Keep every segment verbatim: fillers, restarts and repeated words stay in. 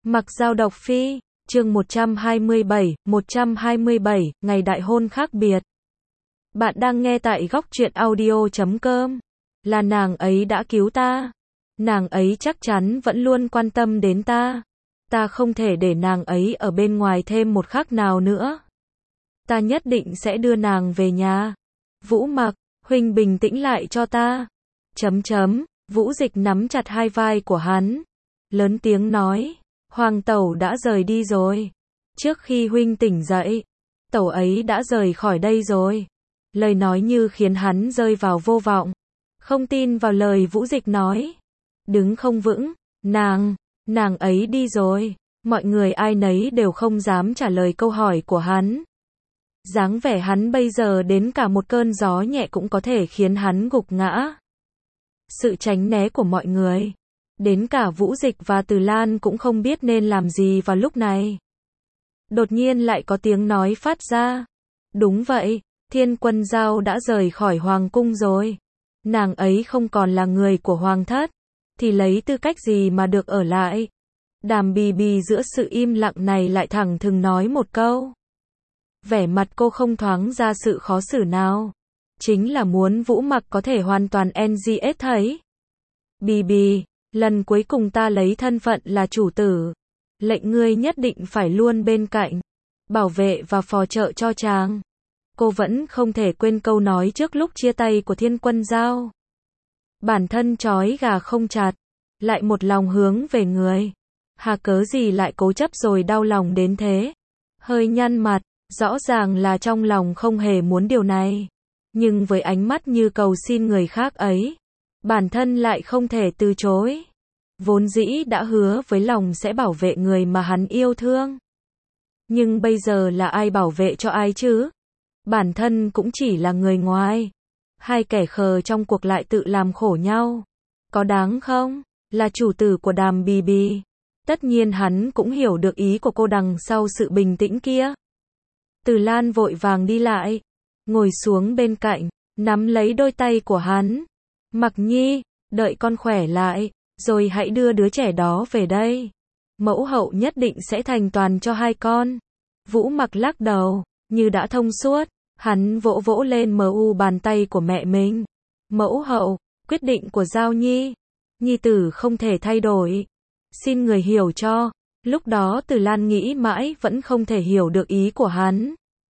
Mặc Dao độc phi, chương một trăm hai mươi bảy, một trăm hai mươi bảy, ngày đại hôn khác biệt. Bạn đang nghe tại góc truyện audio chấm com. Là nàng ấy đã cứu ta. Nàng ấy chắc chắn vẫn luôn quan tâm đến ta. Ta không thể để nàng ấy ở bên ngoài thêm một khắc nào nữa. Ta nhất định sẽ đưa nàng về nhà. Vũ Mặc, huynh bình tĩnh lại cho ta. Chấm chấm, Vũ Dịch nắm chặt hai vai của hắn. Lớn tiếng nói, Hoàng tẩu đã rời đi rồi. Trước khi huynh tỉnh dậy, tẩu ấy đã rời khỏi đây rồi. Lời nói như khiến hắn rơi vào vô vọng. Không tin vào lời Vũ Dịch nói. Đứng không vững, nàng, nàng ấy đi rồi. Mọi người ai nấy đều không dám trả lời câu hỏi của hắn. Dáng vẻ hắn bây giờ đến cả một cơn gió nhẹ cũng có thể khiến hắn gục ngã. Sự tránh né của mọi người, đến cả Vũ Dịch và Từ Lan cũng không biết nên làm gì vào lúc này. Đột nhiên lại có tiếng nói phát ra. Đúng vậy, Thiên Quân Dao đã rời khỏi Hoàng cung rồi. Nàng ấy không còn là người của Hoàng thất, thì lấy tư cách gì mà được ở lại? Đàm Bì Bì giữa sự im lặng này lại thẳng thừng nói một câu. Vẻ mặt cô không thoáng ra sự khó xử nào. Chính là muốn Vũ Mặc có thể hoàn toàn en giê ét thấy. Bì Bì, lần cuối cùng ta lấy thân phận là chủ tử. Lệnh ngươi nhất định phải luôn bên cạnh, bảo vệ và phò trợ cho chàng. Cô vẫn không thể quên câu nói trước lúc chia tay của Thiên Quân Dao. Bản thân trói gà không chặt, lại một lòng hướng về người. Hà cớ gì lại cố chấp rồi đau lòng đến thế? Hơi nhăn mặt, rõ ràng là trong lòng không hề muốn điều này. Nhưng với ánh mắt như cầu xin người khác ấy, bản thân lại không thể từ chối. Vốn dĩ đã hứa với lòng sẽ bảo vệ người mà hắn yêu thương. Nhưng bây giờ là ai bảo vệ cho ai chứ? Bản thân cũng chỉ là người ngoài. Hai kẻ khờ trong cuộc lại tự làm khổ nhau. Có đáng không? Là chủ tử của Đàm Bì Bì. Tất nhiên hắn cũng hiểu được ý của cô đằng sau sự bình tĩnh kia. Từ Lan vội vàng đi lại, ngồi xuống bên cạnh, nắm lấy đôi tay của hắn. Mặc Nhi, đợi con khỏe lại, rồi hãy đưa đứa trẻ đó về đây. Mẫu hậu nhất định sẽ thành toàn cho hai con. Vũ Mặc lắc đầu, như đã thông suốt, hắn vỗ vỗ lên mu bàn tay của mẹ mình. Mẫu hậu, quyết định của Dao Nhi, Nhi tử không thể thay đổi. Xin người hiểu cho. Lúc đó Từ Lan nghĩ mãi vẫn không thể hiểu được ý của hắn.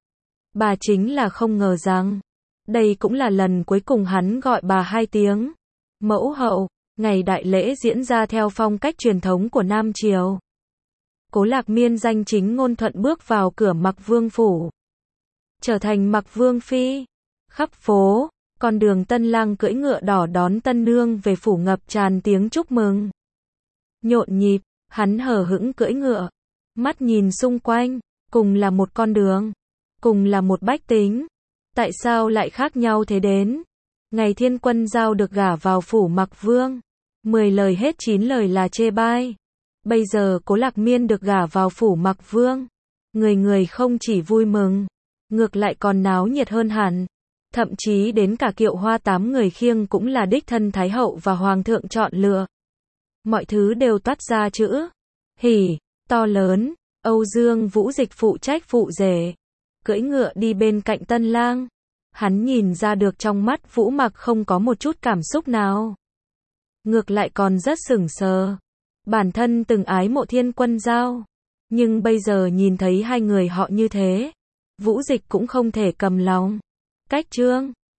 Bà chính là không ngờ rằng, đây cũng là lần cuối cùng hắn gọi bà hai tiếng. Mẫu hậu, ngày đại lễ diễn ra theo phong cách truyền thống của Nam Triều. Cố Lạc Miên danh chính ngôn thuận bước vào cửa Mặc Vương phủ. Trở thành Mặc Vương phi. Khắp phố, con đường tân lang cưỡi ngựa đỏ đón tân nương về phủ ngập tràn tiếng chúc mừng. Nhộn nhịp, hắn hờ hững cưỡi ngựa. Mắt nhìn xung quanh, cùng là một con đường. Cùng là một bách tính. Tại sao lại khác nhau thế đến? Ngày Thiên Quân Dao được gả vào phủ Mặc Vương, mười lời hết chín lời là chê bai. Bây giờ Cố Lạc Miên được gả vào phủ Mặc Vương, người người không chỉ vui mừng, ngược lại còn náo nhiệt hơn hẳn. Thậm chí đến cả kiệu hoa tám người khiêng cũng là đích thân Thái hậu và Hoàng thượng chọn lựa. Mọi thứ đều toát ra chữ hỉ, to lớn. Âu Dương Vũ Dịch phụ trách phụ rể, cưỡi ngựa đi bên cạnh tân lang. Hắn nhìn ra được trong mắt Vũ Mặc không có một chút cảm xúc nào. Ngược lại còn rất sững sờ. Bản thân từng ái mộ Thiên Quân Dao, nhưng bây giờ nhìn thấy hai người họ như thế, Vũ Dịch cũng không thể cầm lòng. Cách trương